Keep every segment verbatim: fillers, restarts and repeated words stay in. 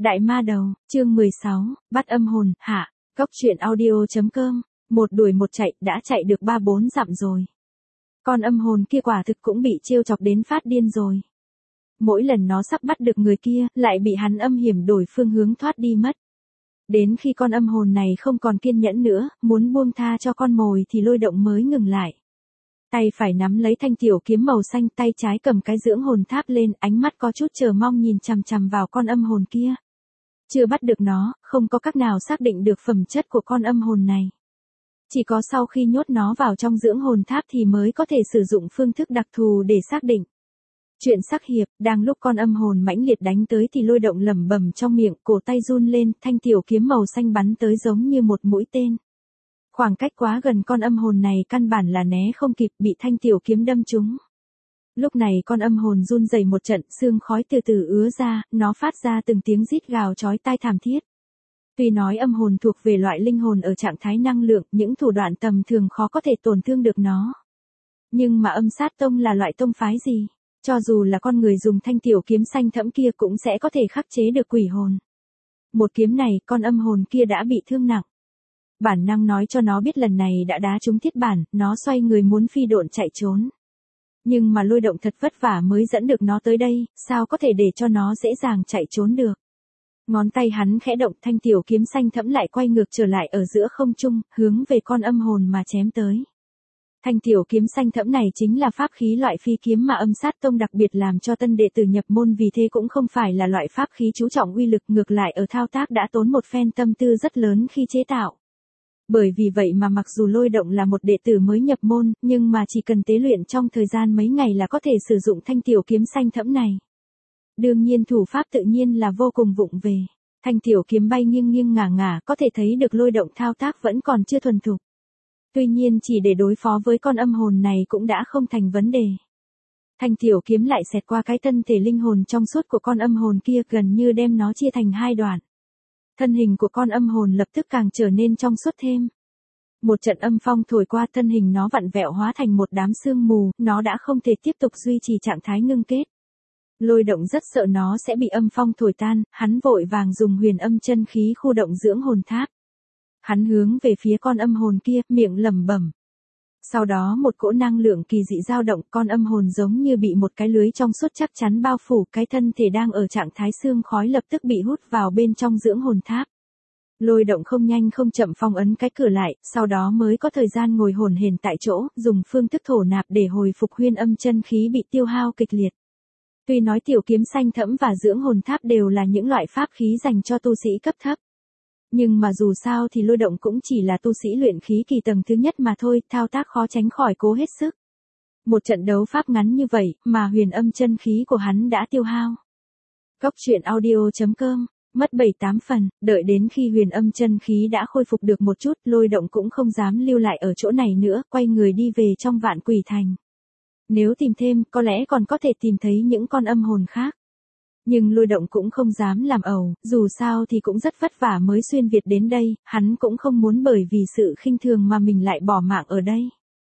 Đại ma đầu, chương mười sáu, bắt âm hồn, hạ, Cốc truyện audio.com, một đuổi một chạy, đã chạy được ba bốn dặm rồi. Con âm hồn kia quả thực cũng bị trêu chọc đến phát điên rồi. Mỗi lần nó sắp bắt được người kia, lại bị hắn âm hiểm đổi phương hướng thoát đi mất. Đến khi con âm hồn này không còn kiên nhẫn nữa, muốn buông tha cho con mồi thì Lôi Động mới ngừng lại. Tay phải nắm lấy thanh tiểu kiếm màu xanh, tay trái cầm cái dưỡng hồn tháp lên, ánh mắt có chút chờ mong nhìn chằm chằm vào con âm hồn kia. Chưa bắt được nó, không có cách nào xác định được phẩm chất của con âm hồn này. Chỉ có sau khi nhốt nó vào trong dưỡng hồn tháp thì mới có thể sử dụng phương thức đặc thù để xác định. Chuyện sắc hiệp, đang lúc con âm hồn mãnh liệt đánh tới thì Lôi Động lẩm bẩm trong miệng, cổ tay run lên, thanh tiểu kiếm màu xanh bắn tới giống như một mũi tên. Khoảng cách quá gần, con âm hồn này căn bản là né không kịp, bị thanh tiểu kiếm đâm trúng. Lúc này con âm hồn run rẩy một trận, sương khói từ từ ứa ra, nó phát ra từng tiếng rít gào chói tai thảm thiết. Tuy nói âm hồn thuộc về loại linh hồn ở trạng thái năng lượng, những thủ đoạn tầm thường khó có thể tổn thương được nó. Nhưng mà Âm Sát Tông là loại tông phái gì? Cho dù là con người dùng thanh tiểu kiếm xanh thẫm kia cũng sẽ có thể khắc chế được quỷ hồn. Một kiếm này, con âm hồn kia đã bị thương nặng. Bản năng nói cho nó biết lần này đã đá trúng thiết bản, nó xoay người muốn phi độn chạy trốn. Nhưng mà Lôi Động thật vất vả mới dẫn được nó tới đây, sao có thể để cho nó dễ dàng chạy trốn được. Ngón tay hắn khẽ động, thanh tiểu kiếm xanh thẫm lại quay ngược trở lại ở giữa không trung, hướng về con âm hồn mà chém tới. Thanh tiểu kiếm xanh thẫm này chính là pháp khí loại phi kiếm mà Âm Sát Tông đặc biệt làm cho tân đệ tử nhập môn, vì thế cũng không phải là loại pháp khí chú trọng uy lực, ngược lại ở thao tác đã tốn một phen tâm tư rất lớn khi chế tạo. Bởi vì vậy mà mặc dù Lôi Động là một đệ tử mới nhập môn, nhưng mà chỉ cần tế luyện trong thời gian mấy ngày là có thể sử dụng thanh tiểu kiếm xanh thẫm này. Đương nhiên thủ pháp tự nhiên là vô cùng vụng về. Thanh tiểu kiếm bay nghiêng nghiêng ngả ngả, có thể thấy được Lôi Động thao tác vẫn còn chưa thuần thục. Tuy nhiên chỉ để đối phó với con âm hồn này cũng đã không thành vấn đề. Thanh tiểu kiếm lại xẹt qua cái thân thể linh hồn trong suốt của con âm hồn kia, gần như đem nó chia thành hai đoạn. Thân hình của con âm hồn lập tức càng trở nên trong suốt thêm. Một trận âm phong thổi qua, thân hình nó vặn vẹo hóa thành một đám sương mù, nó đã không thể tiếp tục duy trì trạng thái ngưng kết. Lôi Động rất sợ nó sẽ bị âm phong thổi tan, hắn vội vàng dùng huyền âm chân khí khu động dưỡng hồn tháp. Hắn hướng về phía con âm hồn kia, miệng lẩm bẩm. Sau đó một cỗ năng lượng kỳ dị dao động, con âm hồn giống như bị một cái lưới trong suốt chắc chắn bao phủ, cái thân thể đang ở trạng thái sương khói lập tức bị hút vào bên trong dưỡng hồn tháp. Lôi Động không nhanh không chậm phong ấn cái cửa lại, sau đó mới có thời gian ngồi hồn hển tại chỗ, dùng phương thức thổ nạp để hồi phục huyền âm chân khí bị tiêu hao kịch liệt. Tuy nói tiểu kiếm xanh thẫm và dưỡng hồn tháp đều là những loại pháp khí dành cho tu sĩ cấp thấp. Nhưng mà dù sao thì Lôi Động cũng chỉ là tu sĩ luyện khí kỳ tầng thứ nhất mà thôi, thao tác khó tránh khỏi cố hết sức. Một trận đấu pháp ngắn như vậy, mà huyền âm chân khí của hắn đã tiêu hao. Cốc truyện audio.com, mất bảy tám phần, đợi đến khi huyền âm chân khí đã khôi phục được một chút, Lôi Động cũng không dám lưu lại ở chỗ này nữa, quay người đi về trong Vạn Quỷ Thành. Nếu tìm thêm, có lẽ còn có thể tìm thấy những con âm hồn khác. Nhưng Lôi Động cũng không dám làm ẩu, dù sao thì cũng rất vất vả mới xuyên Việt đến đây, hắn cũng không muốn bởi vì sự khinh thường mà mình lại bỏ mạng ở đây.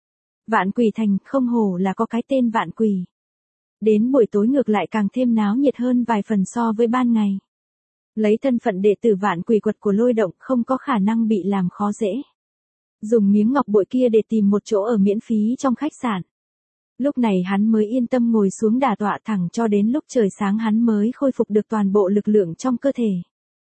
Vạn Quỷ Thành không hổ là có cái tên Vạn Quỷ. Đến buổi tối ngược lại càng thêm náo nhiệt hơn vài phần so với ban ngày. Lấy thân phận đệ tử Vạn Quỷ Quật của Lôi Động không có khả năng bị làm khó dễ. Dùng miếng ngọc bội kia để tìm một chỗ ở miễn phí trong khách sạn. Lúc này hắn mới yên tâm ngồi xuống đả tọa thẳng cho đến lúc trời sáng hắn mới khôi phục được toàn bộ lực lượng trong cơ thể.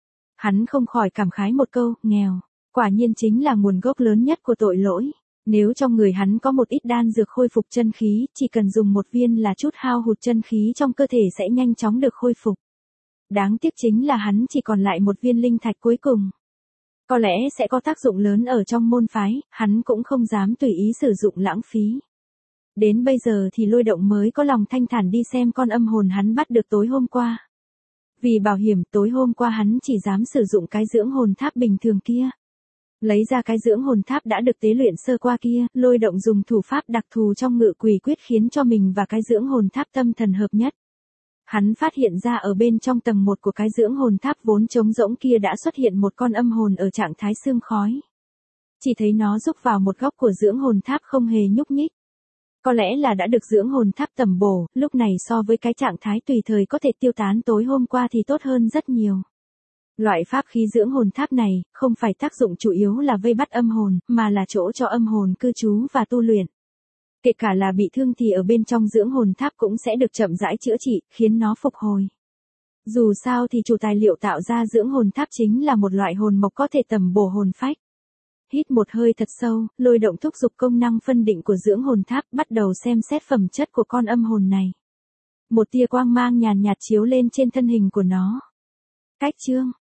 Hắn không khỏi cảm khái một câu, nghèo, quả nhiên chính là nguồn gốc lớn nhất của tội lỗi. Nếu trong người hắn có một ít đan dược khôi phục chân khí, chỉ cần dùng một viên là chút hao hụt chân khí trong cơ thể sẽ nhanh chóng được khôi phục. Đáng tiếc chính là hắn chỉ còn lại một viên linh thạch cuối cùng. Có lẽ sẽ có tác dụng lớn ở trong môn phái, hắn cũng không dám tùy ý sử dụng lãng phí. Đến bây giờ thì Lôi Động mới có lòng thanh thản đi xem con âm hồn hắn bắt được tối hôm qua. Vì bảo hiểm tối hôm qua hắn chỉ dám sử dụng cái dưỡng hồn tháp bình thường kia. Lấy ra cái dưỡng hồn tháp đã được tế luyện sơ qua kia, Lôi Động dùng thủ pháp đặc thù trong Ngự Quỷ Quyết khiến cho mình và cái dưỡng hồn tháp tâm thần hợp nhất. Hắn phát hiện ra ở bên trong tầng một của cái dưỡng hồn tháp vốn trống rỗng kia đã xuất hiện một con âm hồn ở trạng thái sương khói. Chỉ thấy nó rúc vào một góc của dưỡng hồn tháp không hề nhúc nhích. Có lẽ là đã được dưỡng hồn tháp tầm bổ, lúc này so với cái trạng thái tùy thời có thể tiêu tán tối hôm qua thì tốt hơn rất nhiều. Loại pháp khí dưỡng hồn tháp này, không phải tác dụng chủ yếu là vây bắt âm hồn, mà là chỗ cho âm hồn cư trú và tu luyện. Kể cả là bị thương thì ở bên trong dưỡng hồn tháp cũng sẽ được chậm rãi chữa trị, khiến nó phục hồi. Dù sao thì chủ tài liệu tạo ra dưỡng hồn tháp chính là một loại hồn mộc có thể tầm bổ hồn phách. Hít một hơi thật sâu, Lôi Động thúc giục công năng phân định của dưỡng hồn tháp, bắt đầu xem xét phẩm chất của con âm hồn này. Một tia quang mang nhàn nhạt chiếu lên trên thân hình của nó. Cách chương